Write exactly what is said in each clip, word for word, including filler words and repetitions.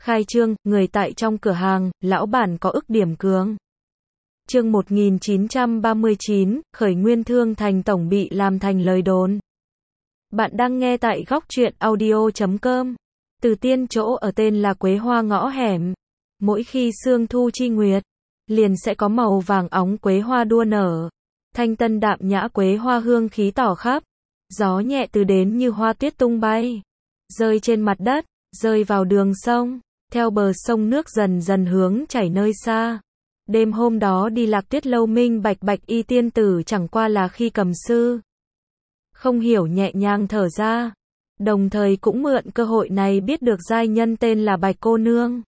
Khai trương, người tại trong cửa hàng, lão bản có ức điểm cường. Chương một nghìn chín trăm ba mươi chín, khởi nguyên thương thành tổng bị làm thành lời đồn. Bạn đang nghe tại góc truyện audio chấm com. Từ Tiên chỗ ở tên là Quế Hoa ngõ hẻm. Mỗi khi sương thu chi nguyệt, liền sẽ có màu vàng óng quế hoa đua nở. Thanh tân đạm nhã quế hoa hương khí tỏ khắp. Gió nhẹ từ đến như hoa tuyết tung bay. Rơi trên mặt đất, rơi vào đường sông. Theo bờ sông nước dần dần hướng chảy nơi xa. Đêm hôm đó đi Lạc Tuyết lâu minh bạch bạch y tiên tử chẳng qua là khi cầm sư. Không hiểu nhẹ nhàng thở ra. Đồng thời cũng mượn cơ hội này biết được giai nhân tên là Bạch cô nương.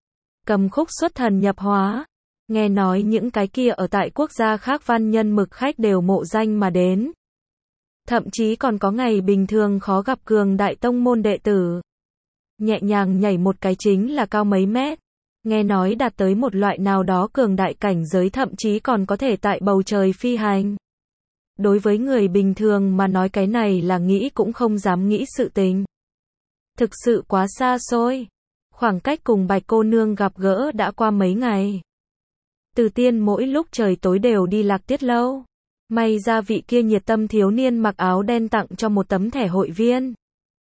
Cầm khúc xuất thần nhập hóa. Nghe nói những cái kia ở tại quốc gia khác văn nhân mực khách đều mộ danh mà đến. Thậm chí còn có ngày bình thường khó gặp cường đại tông môn đệ tử. Nhẹ nhàng nhảy một cái chính là cao mấy mét. Nghe nói đạt tới một loại nào đó cường đại cảnh giới thậm chí còn có thể tại bầu trời phi hành. Đối với người bình thường mà nói cái này là nghĩ cũng không dám nghĩ sự tình. Thực sự quá xa xôi. Khoảng cách cùng Bạch cô nương gặp gỡ đã qua mấy ngày. Từ Tiên mỗi lúc trời tối đều đi Lạc Tuyết lâu. May ra vị kia nhiệt tâm thiếu niên mặc áo đen tặng cho một tấm thẻ hội viên.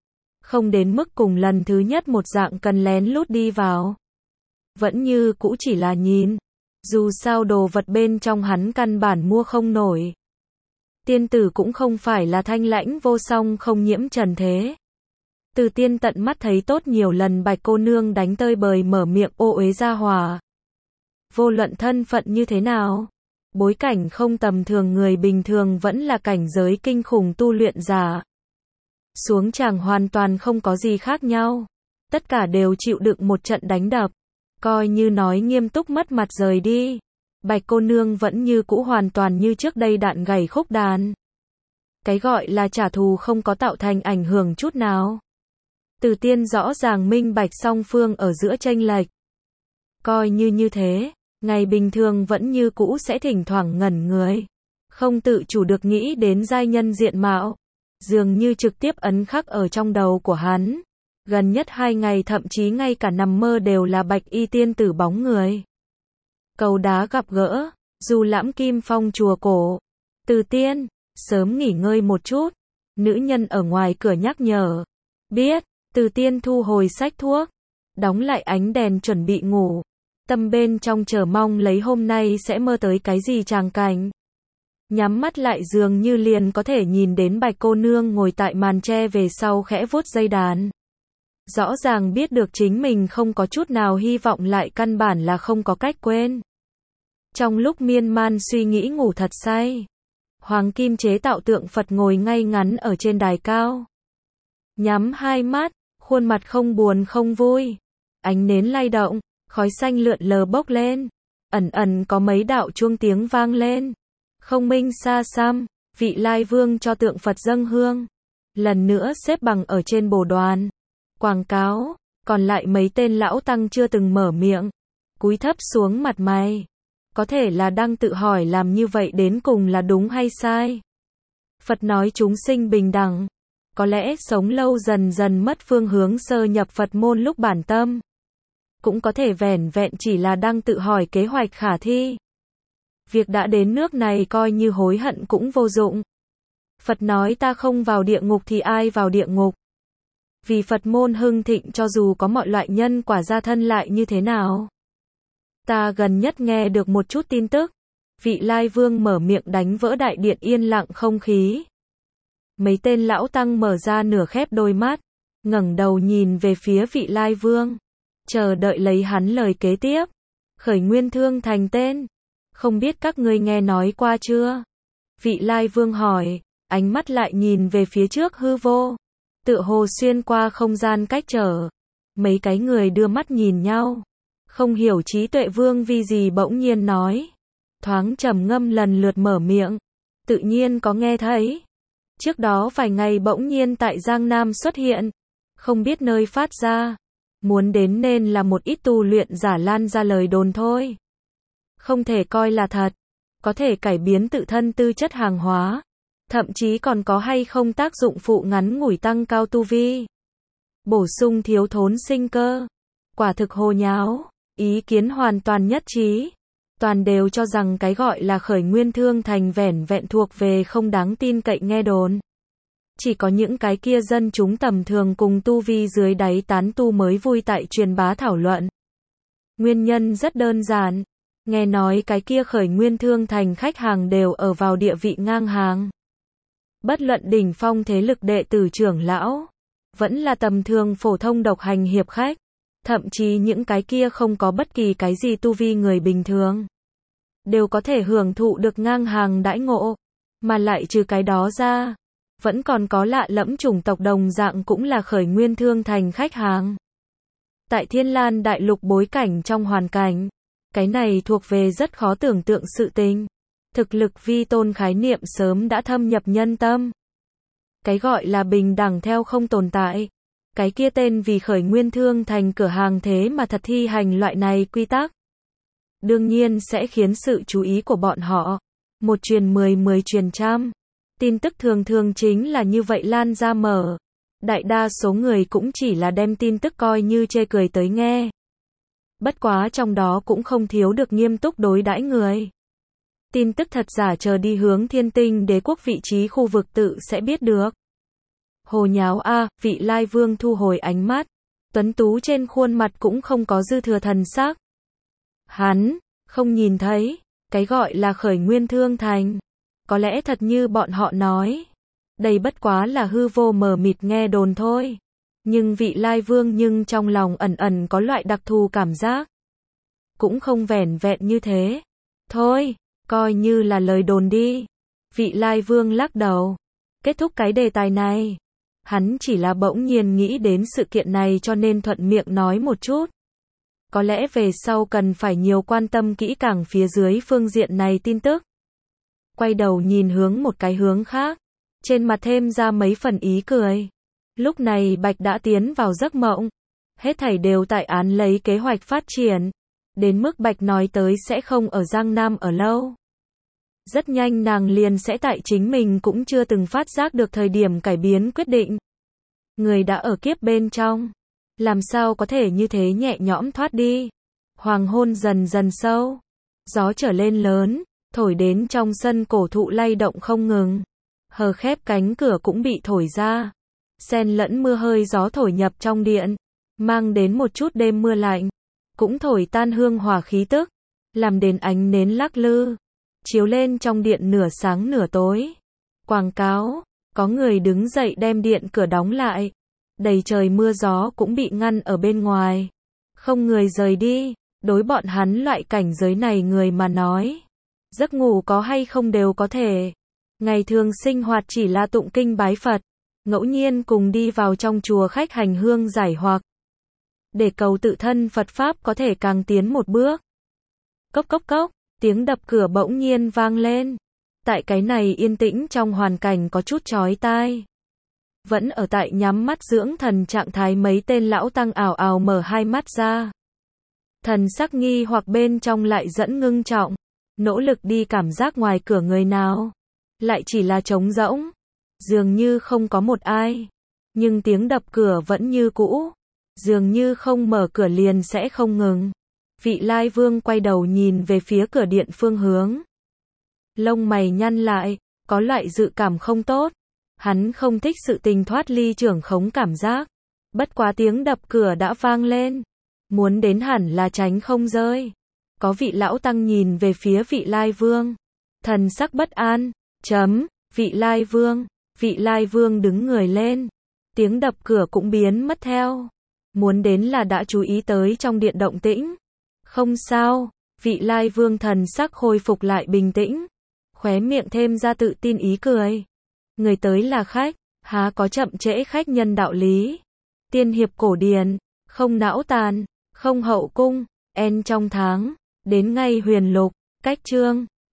Không đến mức cùng lần thứ nhất một dạng cần lén lút đi vào. Vẫn như cũ chỉ là nhìn. Dù sao đồ vật bên trong hắn căn bản mua không nổi. Tiên tử cũng không phải là thanh lãnh vô song không nhiễm trần thế. Từ Tiên tận mắt thấy tốt nhiều lần Bạch cô nương đánh tơi bời mở miệng ô uế ra hòa. Vô luận thân phận như thế nào, bối cảnh không tầm thường người bình thường vẫn là cảnh giới kinh khủng tu luyện giả. Xuống tràng hoàn toàn không có gì khác nhau. Tất cả đều chịu đựng một trận đánh đập. Coi như nói nghiêm túc mất mặt rời đi. Bạch cô nương vẫn như cũ hoàn toàn như trước đây đạn gảy khúc đàn. Cái gọi là trả thù không có tạo thành ảnh hưởng chút nào. Từ Tiên rõ ràng minh bạch song phương ở giữa chênh lệch. Coi như như thế, ngày bình thường vẫn như cũ sẽ thỉnh thoảng ngẩn người. Không tự chủ được nghĩ đến giai nhân diện mạo. Dường như trực tiếp ấn khắc ở trong đầu của hắn. Gần nhất hai ngày thậm chí ngay cả nằm mơ đều là Bạch y tiên tử bóng người. Cầu đá gặp gỡ, dù lãm kim phong chùa cổ. Từ Tiên, sớm nghỉ ngơi một chút. Nữ nhân ở ngoài cửa nhắc nhở. Biết, Từ Tiên thu hồi sách thuốc. Đóng lại ánh đèn chuẩn bị ngủ. Tâm bên trong chờ mong lấy hôm nay sẽ mơ tới cái gì tràng cảnh. Nhắm mắt lại dường như liền có thể nhìn đến Bạch cô nương ngồi tại màn tre về sau khẽ vuốt dây đàn. Rõ ràng biết được chính mình không có chút nào hy vọng lại căn bản là không có cách quên. Trong lúc miên man suy nghĩ ngủ thật say. Hoàng kim chế tạo tượng Phật ngồi ngay ngắn ở trên đài cao. Nhắm hai mắt, khuôn mặt không buồn không vui. Ánh nến lay động, khói xanh lượn lờ bốc lên. Ẩn ẩn có mấy đạo chuông tiếng vang lên. Không minh xa xăm, vị lai vương cho tượng Phật dâng hương. Lần nữa xếp bằng ở trên bồ đoàn. Quảng cáo, còn lại mấy tên lão tăng chưa từng mở miệng. Cúi thấp xuống mặt mày. Có thể là đang tự hỏi làm như vậy đến cùng là đúng hay sai. Phật nói chúng sinh bình đẳng. Có lẽ sống lâu dần dần mất phương hướng sơ nhập Phật môn lúc bản tâm. Cũng có thể vẻn vẹn chỉ là đang tự hỏi kế hoạch khả thi. Việc đã đến nước này coi như hối hận cũng vô dụng. Phật nói ta không vào địa ngục thì ai vào địa ngục. Vì Phật môn hưng thịnh cho dù có mọi loại nhân quả gia thân lại như thế nào. Ta gần nhất nghe được một chút tin tức. Vị Lai Vương mở miệng đánh vỡ đại điện yên lặng không khí. Mấy tên lão tăng mở ra nửa khép đôi mắt. Ngẩng đầu nhìn về phía vị Lai Vương. Chờ đợi lấy hắn lời kế tiếp. Khởi nguyên thương thành tên. Không biết các ngươi nghe nói qua chưa? Vị Lai Vương hỏi. Ánh mắt lại nhìn về phía trước hư vô. Tựa hồ xuyên qua không gian cách trở. Mấy cái người đưa mắt nhìn nhau. Không hiểu trí tuệ vương vì gì bỗng nhiên nói. Thoáng trầm ngâm lần lượt mở miệng. Tự nhiên có nghe thấy. Trước đó vài ngày bỗng nhiên tại Giang Nam xuất hiện. Không biết nơi phát ra. Muốn đến nên là một ít tu luyện giả lan ra lời đồn thôi. Không thể coi là thật. Có thể cải biến tự thân tư chất hàng hóa. Thậm chí còn có hay không tác dụng phụ ngắn ngủi tăng cao tu vi. Bổ sung thiếu thốn sinh cơ. quả thực hồ nháo, ý kiến hoàn toàn nhất trí. Toàn đều cho rằng cái gọi là khởi nguyên thương thành vẻn vẹn thuộc về không đáng tin cậy nghe đồn. Chỉ có những cái kia dân chúng tầm thường cùng tu vi dưới đáy tán tu mới vui tại truyền bá thảo luận. Nguyên nhân rất đơn giản. Nghe nói cái kia khởi nguyên thương thành khách hàng đều ở vào địa vị ngang hàng. Bất luận đỉnh phong thế lực đệ tử trưởng lão, vẫn là tầm thường phổ thông độc hành hiệp khách, thậm chí những cái kia không có bất kỳ cái gì tu vi người bình thường, đều có thể hưởng thụ được ngang hàng đãi ngộ, mà lại trừ cái đó ra, vẫn còn có lạ lẫm chủng tộc đồng dạng cũng là khởi nguyên thương thành khách hàng. Tại Thiên Lan đại lục bối cảnh trong hoàn cảnh, cái này thuộc về rất khó tưởng tượng sự tình. Thực lực vi tôn khái niệm sớm đã thâm nhập nhân tâm. Cái gọi là bình đẳng theo không tồn tại. Cái kia tên vì khởi nguyên thương thành cửa hàng thế mà thật thi hành loại này quy tắc. Đương nhiên sẽ khiến sự chú ý của bọn họ. Một truyền mười, mười truyền trăm. Tin tức thường thường chính là như vậy lan ra mở. Đại đa số người cũng chỉ là đem tin tức coi như chê cười tới nghe. Bất quá trong đó cũng không thiếu được nghiêm túc đối đãi người. Tin tức thật giả chờ đi hướng Thiên Tinh Đế quốc vị trí khu vực tự sẽ biết được. Hồ nháo a, vị Lai Vương thu hồi ánh mắt. Tuấn tú trên khuôn mặt cũng không có dư thừa thần sắc. Hắn, không nhìn thấy, cái gọi là khởi nguyên thương thành. Có lẽ thật như bọn họ nói. Đây bất quá là hư vô mờ mịt nghe đồn thôi. Nhưng vị Lai Vương nhưng trong lòng ẩn ẩn có loại đặc thù cảm giác. Cũng không vẻn vẹn như thế. Thôi, coi như là lời đồn đi. Vị Lai Vương lắc đầu. Kết thúc cái đề tài này. Hắn chỉ là bỗng nhiên nghĩ đến sự kiện này cho nên thuận miệng nói một chút. Có lẽ về sau cần phải nhiều quan tâm kỹ càng phía dưới phương diện này tin tức. Quay đầu nhìn hướng một cái hướng khác. Trên mặt thêm ra mấy phần ý cười. Lúc này Bạch đã tiến vào giấc mộng. Hết thảy đều tại án lấy kế hoạch phát triển. Đến mức Bạch nói tới sẽ không ở Giang Nam ở lâu. Rất nhanh nàng liền sẽ tại chính mình cũng chưa từng phát giác được thời điểm cải biến quyết định. Người đã ở kiếp bên trong. Làm sao có thể như thế nhẹ nhõm thoát đi. Hoàng hôn dần dần sâu. Gió trở lên lớn. Thổi đến trong sân cổ thụ lay động không ngừng. Hờ khép cánh cửa cũng bị thổi ra. Xen lẫn mưa hơi gió thổi nhập trong điện. Mang đến một chút đêm mưa lạnh. Cũng thổi tan hương hòa khí tức. Làm đến ánh nến lắc lư. Chiếu lên trong điện nửa sáng nửa tối. Quảng cáo. Có người đứng dậy đem điện cửa đóng lại. Đầy trời mưa gió cũng bị ngăn ở bên ngoài. Không người rời đi. Đối bọn hắn loại cảnh giới này người mà nói. Giấc ngủ có hay không đều có thể. Ngày thường sinh hoạt chỉ là tụng kinh bái Phật. Ngẫu nhiên cùng đi vào trong chùa khách hành hương giải hoặc. Để cầu tự thân Phật Pháp có thể càng tiến một bước. Cốc cốc cốc, tiếng đập cửa bỗng nhiên vang lên. Tại cái này yên tĩnh trong hoàn cảnh có chút chói tai. Vẫn ở tại nhắm mắt dưỡng thần trạng thái mấy tên lão tăng ảo ảo mở hai mắt ra. Thần sắc nghi hoặc bên trong lại dẫn ngưng trọng. Nỗ lực đi cảm giác ngoài cửa người nào. Lại chỉ là trống rỗng. Dường như không có một ai. Nhưng tiếng đập cửa vẫn như cũ. Dường như không mở cửa liền sẽ không ngừng. Vị Lai Vương quay đầu nhìn về phía cửa điện phương hướng. Lông mày nhăn lại, có loại dự cảm không tốt. Hắn không thích sự tình thoát ly trưởng khống cảm giác. Bất quá tiếng đập cửa đã vang lên. Muốn đến hẳn là tránh không rơi. Có vị lão tăng nhìn về phía vị Lai Vương. Thần sắc bất an. Chấm, vị Lai Vương. Vị Lai Vương đứng người lên. Tiếng đập cửa cũng biến mất theo. Muốn đến là đã chú ý tới trong điện động tĩnh. Không sao, vị Lai Vương thần sắc khôi phục lại bình tĩnh. Khóe miệng thêm ra tự tin ý cười. Người tới là khách, há có chậm trễ khách nhân đạo lý. Tiên hiệp cổ điển, không não tàn, không hậu cung, en trong tháng, đến ngay huyền lục, cách chương.